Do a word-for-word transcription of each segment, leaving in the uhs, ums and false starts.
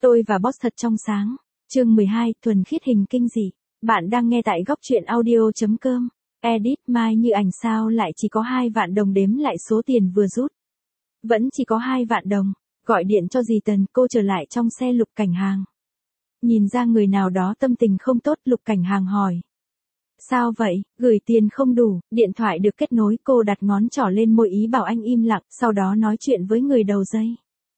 Tôi và boss thật trong sáng. Chương mười hai, thuần khiết hình kinh dị. Bạn đang nghe tại góc truyện audio.com. Edit Mai Như Ảnh sao lại chỉ có hai vạn đồng, đếm lại số tiền vừa rút. Vẫn chỉ có hai vạn đồng. Gọi điện cho dì Tần, cô trở lại trong xe Lục Cảnh Hàng. Nhìn ra người nào đó tâm tình không tốt, Lục Cảnh Hàng hỏi. Sao vậy, gửi tiền không đủ, điện thoại được kết nối, cô đặt ngón trỏ lên môi ý bảo anh im lặng, sau đó nói chuyện với người đầu dây.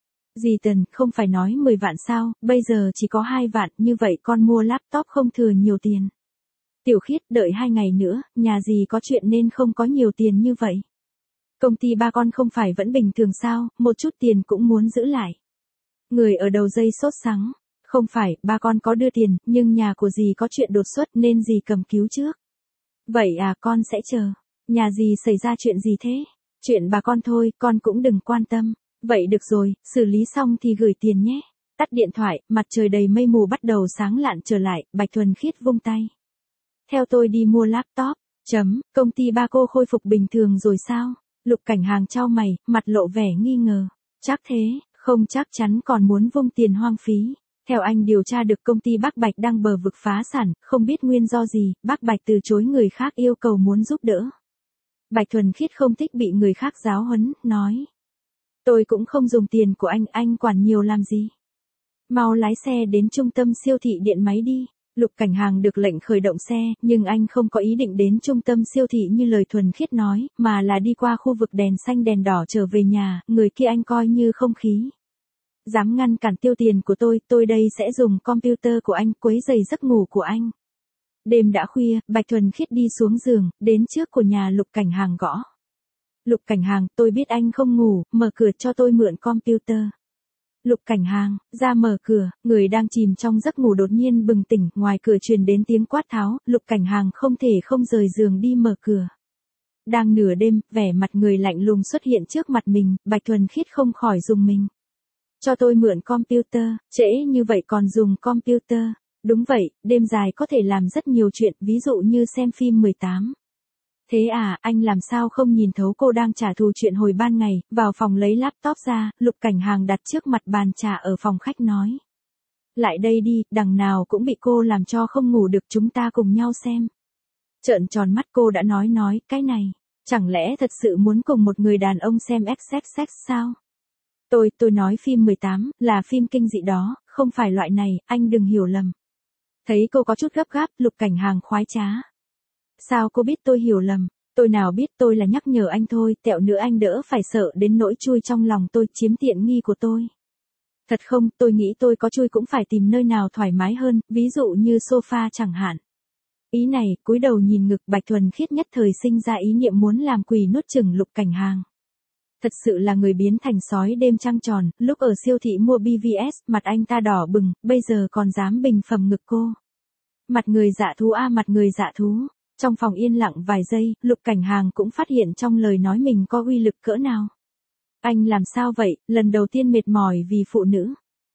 Dì Tần, không phải nói mười vạn sao, bây giờ chỉ có hai vạn, như vậy con mua laptop không thừa nhiều tiền. Tiểu Khiết, đợi hai ngày nữa, nhà dì có chuyện nên không có nhiều tiền như vậy. Công ty ba con không phải vẫn bình thường sao, một chút tiền cũng muốn giữ lại. Người ở đầu dây sốt sắng. Không phải, ba con có đưa tiền, nhưng nhà của dì có chuyện đột xuất nên dì cầm cứu trước. Vậy à, con sẽ chờ. Nhà dì xảy ra chuyện gì thế? Chuyện bà con thôi, con cũng đừng quan tâm. Vậy được rồi, xử lý xong thì gửi tiền nhé. Tắt điện thoại, mặt trời đầy mây mù bắt đầu sáng lạn trở lại, Bạch Thuần Khiết vung tay. Theo tôi đi mua laptop. Chấm, công ty ba cô khôi phục bình thường rồi sao? Lục Cảnh Hàng chau mày, mặt lộ vẻ nghi ngờ. Chắc thế, không chắc chắn còn muốn vung tiền hoang phí. Theo anh điều tra được công ty Bác Bạch đang bờ vực phá sản, không biết nguyên do gì, Bác Bạch từ chối người khác yêu cầu muốn giúp đỡ. Bạch Thuần Khiết không thích bị người khác giáo huấn, nói. Tôi cũng không dùng tiền của anh, anh quản nhiều làm gì. Mau lái xe đến trung tâm siêu thị điện máy đi. Lục Cảnh Hàng được lệnh khởi động xe, nhưng anh không có ý định đến trung tâm siêu thị như lời Thuần Khiết nói, mà là đi qua khu vực đèn xanh đèn đỏ trở về nhà, người kia anh coi như không khí. Dám ngăn cản tiêu tiền của tôi, tôi đây sẽ dùng computer của anh quấy rầy giấc ngủ của anh. Đêm đã khuya, Bạch Thuần Khiết đi xuống giường, đến trước của nhà Lục Cảnh Hàng gõ. Lục Cảnh Hàng, tôi biết anh không ngủ, mở cửa cho tôi mượn computer. Lục Cảnh Hàng, ra mở cửa, người đang chìm trong giấc ngủ đột nhiên bừng tỉnh, ngoài cửa truyền đến tiếng quát tháo, Lục Cảnh Hàng không thể không rời giường đi mở cửa. Đang nửa đêm, vẻ mặt người lạnh lùng xuất hiện trước mặt mình, Bạch Thuần Khiết không khỏi rùng mình. Cho tôi mượn computer, trễ như vậy còn dùng computer. Đúng vậy, đêm dài có thể làm rất nhiều chuyện, ví dụ như xem phim mười tám. Thế à, anh làm sao không nhìn thấu cô đang trả thù chuyện hồi ban ngày, vào phòng lấy laptop ra, Lục Cảnh Hàng đặt trước mặt bàn trà ở phòng khách nói. Lại đây đi, đằng nào cũng bị cô làm cho không ngủ được, chúng ta cùng nhau xem. Trợn tròn mắt cô đã nói nói, cái này, chẳng lẽ thật sự muốn cùng một người đàn ông xem xx xx sao? Tôi, tôi nói phim mười tám, là phim kinh dị đó, không phải loại này, anh đừng hiểu lầm. Thấy cô có chút gấp gáp, Lục Cảnh Hàng khoái trá. Sao cô biết tôi hiểu lầm? Tôi nào biết, tôi là nhắc nhở anh thôi, tẹo nữa anh đỡ phải sợ đến nỗi chui trong lòng tôi, chiếm tiện nghi của tôi. Thật không, tôi nghĩ tôi có chui cũng phải tìm nơi nào thoải mái hơn, ví dụ như sofa chẳng hạn. Ý này, cúi đầu nhìn ngực, Bạch Thuần Khiết nhất thời sinh ra ý niệm muốn làm quỷ nuốt chửng Lục Cảnh Hàng. Thật sự là người biến thành sói đêm trăng tròn, lúc ở siêu thị mua bê vê ét, mặt anh ta đỏ bừng, bây giờ còn dám bình phẩm ngực cô. Mặt người dạ thú a à, mặt người dạ thú. Trong phòng yên lặng vài giây, Lục Cảnh Hàng cũng phát hiện trong lời nói mình có uy lực cỡ nào. Anh làm sao vậy, lần đầu tiên mệt mỏi vì phụ nữ.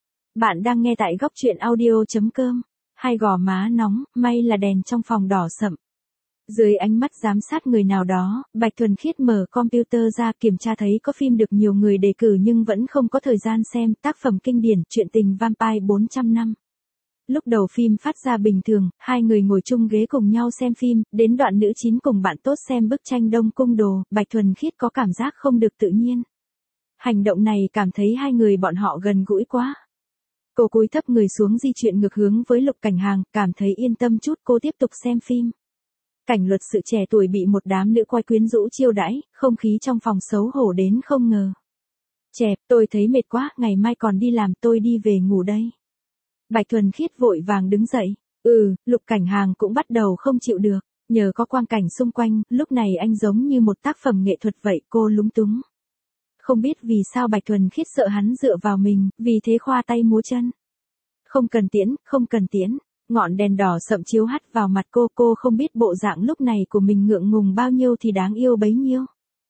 Bạn đang nghe tại góc truyện audio.com. Hai gò má nóng, may là đèn trong phòng đỏ sậm. Dưới ánh mắt giám sát người nào đó, Bạch Thuần Khiết mở computer ra kiểm tra thấy có phim được nhiều người đề cử nhưng vẫn không có thời gian xem, tác phẩm kinh điển, truyện tình Vampire bốn trăm năm. Lúc đầu phim phát ra bình thường, hai người ngồi chung ghế cùng nhau xem phim, đến đoạn nữ chính cùng bạn tốt xem bức tranh Đông Cung Đồ, Bạch Thuần Khiết có cảm giác không được tự nhiên. Hành động này cảm thấy hai người bọn họ gần gũi quá. Cô cúi thấp người xuống di chuyển ngược hướng với Lục Cảnh Hàng, cảm thấy yên tâm chút, cô tiếp tục xem phim. Cảnh luật sự trẻ tuổi bị một đám nữ quay quyến rũ chiêu đãi, không khí trong phòng xấu hổ đến không ngờ. Chẹp, tôi thấy mệt quá, ngày mai còn đi làm, tôi đi về ngủ đây. Bạch Thuần Khiết vội vàng đứng dậy. Ừ, Lục Cảnh Hàng cũng bắt đầu không chịu được. Nhờ có quang cảnh xung quanh, lúc này anh giống như một tác phẩm nghệ thuật vậy, cô lúng túng. Không biết vì sao Bạch Thuần Khiết sợ hắn dựa vào mình, vì thế khoa tay múa chân. Không cần tiễn, không cần tiễn. Ngọn đèn đỏ sậm chiếu hắt vào mặt cô, cô không biết bộ dạng lúc này của mình ngượng ngùng bao nhiêu thì đáng yêu bấy nhiêu.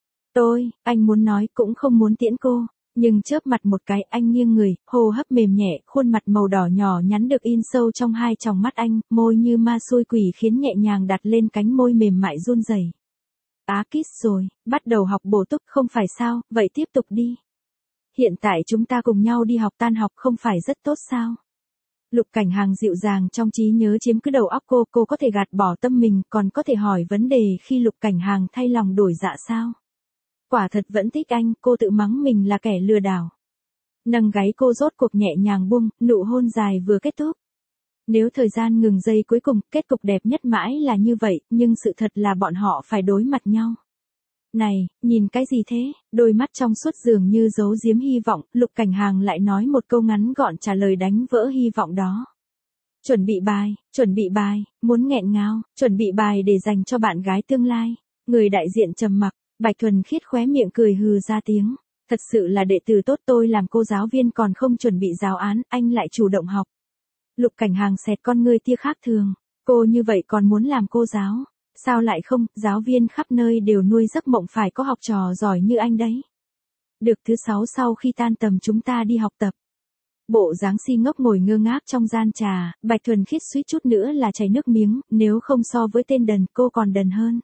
Tôi, anh muốn nói cũng không muốn tiễn cô, nhưng chớp mặt một cái anh nghiêng người, hô hấp mềm nhẹ, khuôn mặt màu đỏ nhỏ nhắn được in sâu trong hai tròng mắt anh, môi như ma xui quỷ khiến nhẹ nhàng đặt lên cánh môi mềm mại run rẩy. Á kiss rồi, bắt đầu học bổ túc không phải sao, vậy tiếp tục đi. hiện tại chúng ta cùng nhau đi học tan học không phải rất tốt sao? Lục Cảnh Hàng dịu dàng trong trí nhớ chiếm cứ đầu óc cô, cô có thể gạt bỏ tâm mình, còn có thể hỏi vấn đề khi Lục Cảnh Hàng thay lòng đổi dạ sao? Quả thật vẫn thích anh, cô tự mắng mình là kẻ lừa đảo. Nâng gáy cô rốt cuộc nhẹ nhàng buông, nụ hôn dài vừa kết thúc. Nếu thời gian ngừng giây cuối cùng, kết cục đẹp nhất mãi là như vậy, nhưng sự thật là bọn họ phải đối mặt nhau. Này, nhìn cái gì thế? Đôi mắt trong suốt dường như giấu giếm hy vọng, Lục Cảnh Hàng lại nói một câu ngắn gọn trả lời đánh vỡ hy vọng đó. Chuẩn bị bài, chuẩn bị bài, muốn nghẹn ngào, chuẩn bị bài để dành cho bạn gái tương lai. Người đại diện trầm mặc, Bạch Thuần Khiết khóe miệng cười hừ ra tiếng. Thật sự là đệ tử tốt, tôi làm cô giáo viên còn không chuẩn bị giáo án, anh lại chủ động học. Lục Cảnh Hàng xẹt con ngươi tia khác thường. Cô như vậy còn muốn làm cô giáo? Sao lại không, giáo viên khắp nơi đều nuôi giấc mộng phải có học trò giỏi như anh đấy. Được, thứ sáu sau khi tan tầm chúng ta đi học tập. Bộ dáng si ngốc ngồi ngơ ngác trong gian trà, Bạch Thuần Khiết suýt chút nữa là chảy nước miếng, nếu không so với tên đần, cô còn đần hơn.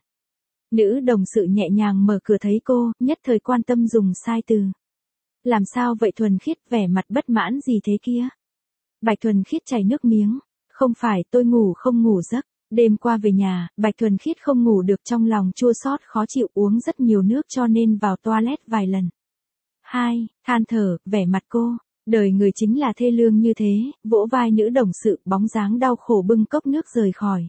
Nữ đồng sự nhẹ nhàng mở cửa thấy cô, nhất thời quan tâm dùng sai từ. Làm sao vậy Thuần Khiết, vẻ mặt bất mãn gì thế kia? Bạch Thuần Khiết chảy nước miếng. Không phải, tôi ngủ không ngủ giấc. Đêm qua về nhà, Bạch Thuần Khiết không ngủ được, trong lòng chua xót khó chịu, uống rất nhiều nước cho nên vào toilet vài lần. Hai, than thở, vẻ mặt cô. Đời người chính là thê lương như thế, vỗ vai nữ đồng sự, bóng dáng đau khổ bưng cốc nước rời khỏi.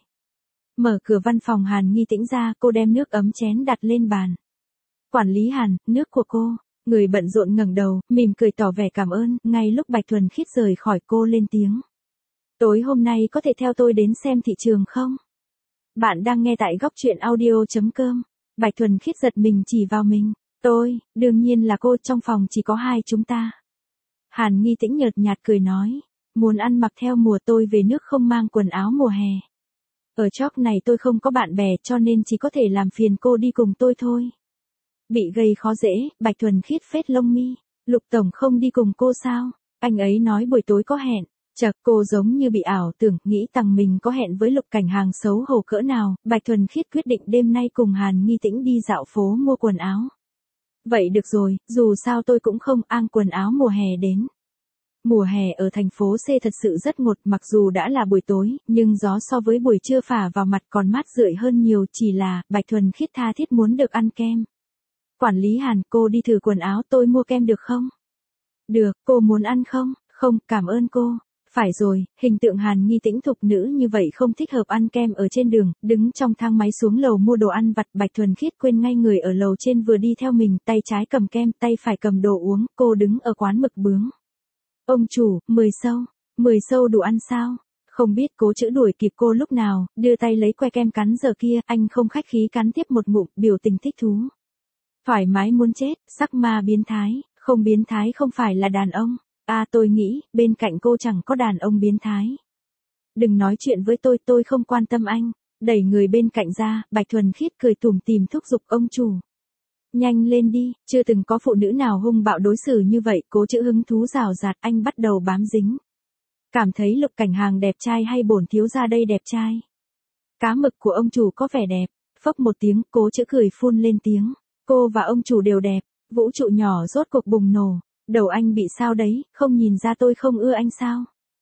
Mở cửa văn phòng Hàn Nghi Tĩnh ra, cô đem nước ấm chén đặt lên bàn. Quản lý Hàn, nước của cô. Người bận rộn ngẩng đầu, mỉm cười tỏ vẻ cảm ơn, ngay lúc Bạch Thuần Khiết rời khỏi cô lên tiếng. Tối hôm nay có thể theo tôi đến xem thị trường không? Bạn đang nghe tại góc truyện audio chấm com. Bạch Thuần Khiết giật mình chỉ vào mình. Tôi, đương nhiên là cô, trong phòng chỉ có hai chúng ta. Hàn Nghi Tĩnh nhợt nhạt cười nói. Muốn ăn mặc theo mùa, tôi về nước không mang quần áo mùa hè. Ở chóp này tôi không có bạn bè cho nên chỉ có thể làm phiền cô đi cùng tôi thôi. Bị gây khó dễ, Bạch Thuần Khiết phết lông mi. Lục Tổng không đi cùng cô sao? Anh ấy nói buổi tối có hẹn. Chật, cô giống như bị ảo tưởng, nghĩ rằng mình có hẹn với Lục Cảnh Hàng xấu hổ cỡ nào. Bạch Thuần Khiết quyết định đêm nay cùng Hàn Nghi Tĩnh đi dạo phố mua quần áo. Vậy được rồi, dù sao tôi cũng không ang quần áo mùa hè đến. Mùa hè ở thành phố C thật sự rất ngột, mặc dù đã là buổi tối, nhưng gió so với buổi trưa phả vào mặt còn mát rượi hơn nhiều, chỉ là, Bạch Thuần Khiết tha thiết muốn được ăn kem. Quản lý Hàn, cô đi thử quần áo, tôi mua kem được không? Được, cô muốn ăn không? Không, cảm ơn cô. Phải rồi, hình tượng Hàn Nghi Tĩnh thục nữ như vậy không thích hợp ăn kem ở trên đường, đứng trong thang máy xuống lầu mua đồ ăn vặt. Bạch Thuần Khiết quên ngay người ở lầu trên vừa đi theo mình, tay trái cầm kem, tay phải cầm đồ uống, cô đứng ở quán mực bướng. Ông chủ, mười xâu, mười xâu đủ ăn sao? Không biết Cố Chữ đuổi kịp cô lúc nào, đưa tay lấy que kem cắn giờ kia, anh không khách khí cắn tiếp một ngụm, biểu tình thích thú. Thoải mái muốn chết, sắc ma biến thái, không biến thái không phải là đàn ông. À tôi nghĩ, bên cạnh cô chẳng có đàn ông biến thái. Đừng nói chuyện với tôi, tôi không quan tâm anh. Đẩy người bên cạnh ra, Bạch Thuần Khiết cười tủm tỉm thúc giục ông chủ. Nhanh lên đi, chưa từng có phụ nữ nào hung bạo đối xử như vậy. Cố Chữ hứng thú rào rạt, anh bắt đầu bám dính. Cảm thấy Lục Cảnh Hàng đẹp trai hay bổn thiếu gia đây đẹp trai? Cá mực của ông chủ có vẻ đẹp. Phốc một tiếng, Cố Chữ cười phun lên tiếng. Cô và ông chủ đều đẹp. Vũ trụ nhỏ rốt cuộc bùng nổ. Đầu anh bị sao đấy, không nhìn ra tôi không ưa anh sao?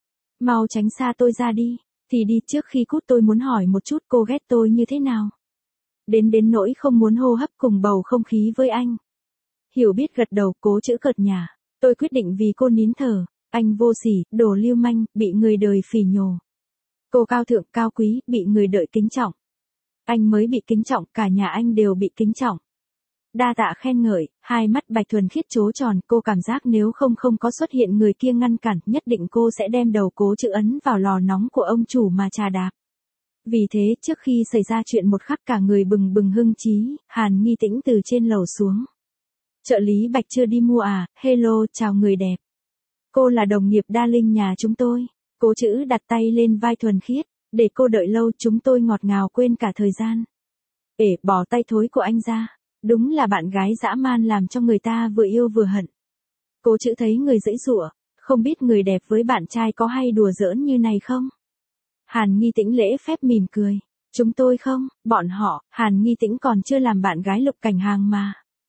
Mau tránh xa tôi ra đi. Thì đi, trước khi cút tôi muốn hỏi một chút, cô ghét tôi như thế nào? Đến đến nỗi không muốn hô hấp cùng bầu không khí với anh. Hiểu biết gật đầu. Cố Chữ cợt nhả. Tôi quyết định vì cô nín thở. Anh vô sỉ, đồ lưu manh, bị người đời phỉ nhổ. Cô cao thượng cao quý, bị người đợi kính trọng. Anh mới bị kính trọng, cả nhà anh đều bị kính trọng. Đa tạ khen ngợi, hai mắt Bạch Thuần Khiết trố tròn, cô cảm giác nếu không không có xuất hiện người kia ngăn cản, nhất định cô sẽ đem đầu Cố Chữ ấn vào lò nóng của ông chủ mà trà đạp. Vì thế, trước khi xảy ra chuyện một khắc cả người bừng bừng hưng chí, Hàn Nghi Tĩnh từ trên lầu xuống. Trợ lý Bạch chưa đi mua à, hello, chào người đẹp. Cô là đồng nghiệp đa linh nhà chúng tôi. Cố Chữ đặt tay lên vai Thuần Khiết, để cô đợi lâu, chúng tôi ngọt ngào quên cả thời gian. Ể, bỏ tay thối của anh ra. Đúng là bạn gái dã man làm cho người ta vừa yêu vừa hận. Cố Chữ thấy người giãy giụa, không biết người đẹp với bạn trai có hay đùa giỡn như này không? Hàn Nghi Tĩnh lễ phép mỉm cười. Chúng tôi không, bọn họ, Hàn Nghi Tĩnh còn chưa làm bạn gái Lục Cảnh Hàng mà.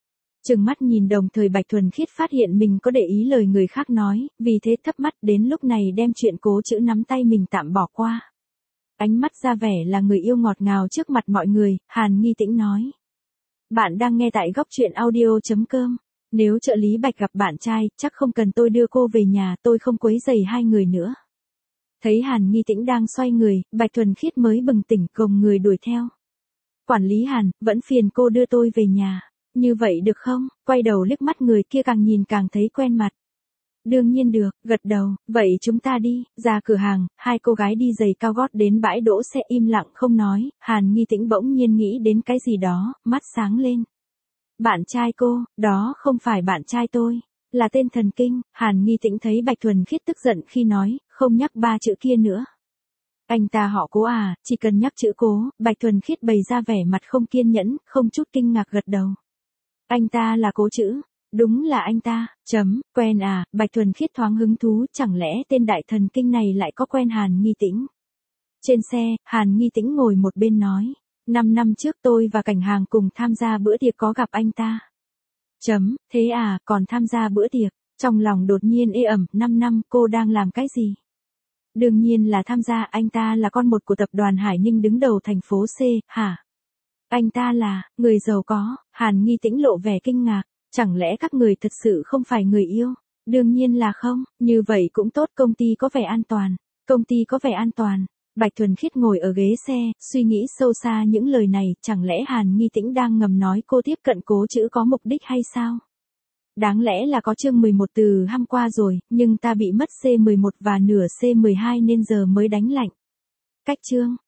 Trừng mắt nhìn đồng thời Bạch Thuần Khiết phát hiện mình có để ý lời người khác nói, vì thế thấp mắt đến lúc này đem chuyện Cố Chữ nắm tay mình tạm bỏ qua. Ánh mắt ra vẻ là người yêu ngọt ngào trước mặt mọi người, Hàn Nghi Tĩnh nói. Bạn đang nghe tại góc truyện audio.com. Nếu trợ lý Bạch gặp bạn trai, chắc không cần tôi đưa cô về nhà, tôi không quấy rầy hai người nữa. Thấy Hàn Nghi Tĩnh đang xoay người, Bạch Thuần Khiết mới bừng tỉnh gồng người đuổi theo. Quản lý Hàn, vẫn phiền cô đưa tôi về nhà. Như vậy được không? Quay đầu liếc mắt người kia càng nhìn càng thấy quen mặt. Đương nhiên được, gật đầu, vậy chúng ta đi, ra cửa hàng, hai cô gái đi giày cao gót đến bãi đỗ xe im lặng không nói, Hàn Nghi Tĩnh bỗng nhiên nghĩ đến cái gì đó, mắt sáng lên. Bạn trai cô, đó không phải bạn trai tôi, là tên thần kinh, Hàn Nghi Tĩnh thấy Bạch Thuần Khiết tức giận khi nói, không nhắc ba chữ kia nữa. Anh ta họ Cố à, chỉ cần nhắc chữ Cố, Bạch Thuần Khiết bày ra vẻ mặt không kiên nhẫn, không chút kinh ngạc gật đầu. Anh ta là Cố Chữ. Đúng là anh ta, chấm, quen à, Bạch Thuần Khiết thoáng hứng thú, chẳng lẽ tên đại thần kinh này lại có quen Hàn Nghi Tĩnh. Trên xe, Hàn Nghi Tĩnh ngồi một bên nói, năm năm trước tôi và Cảnh Hàng cùng tham gia bữa tiệc có gặp anh ta. Chấm, thế à, còn tham gia bữa tiệc, trong lòng đột nhiên ê ẩm, năm năm cô đang làm cái gì? Đương nhiên là tham gia, anh ta là con một của tập đoàn Hải Ninh đứng đầu thành phố C, hả? Anh ta là, người giàu có, Hàn Nghi Tĩnh lộ vẻ kinh ngạc. Chẳng lẽ các người thật sự không phải người yêu? Đương nhiên là không, như vậy cũng tốt, công ty có vẻ an toàn. Công ty có vẻ an toàn. Bạch Thuần Khiết ngồi ở ghế xe, suy nghĩ sâu xa những lời này, chẳng lẽ Hàn Nghi Tĩnh đang ngầm nói cô tiếp cận Cố Chữ có mục đích hay sao? Đáng lẽ là có chương mười một từ hăm qua rồi, nhưng ta bị mất C mười một và nửa C mười hai nên giờ mới đánh lạnh. Cách chương.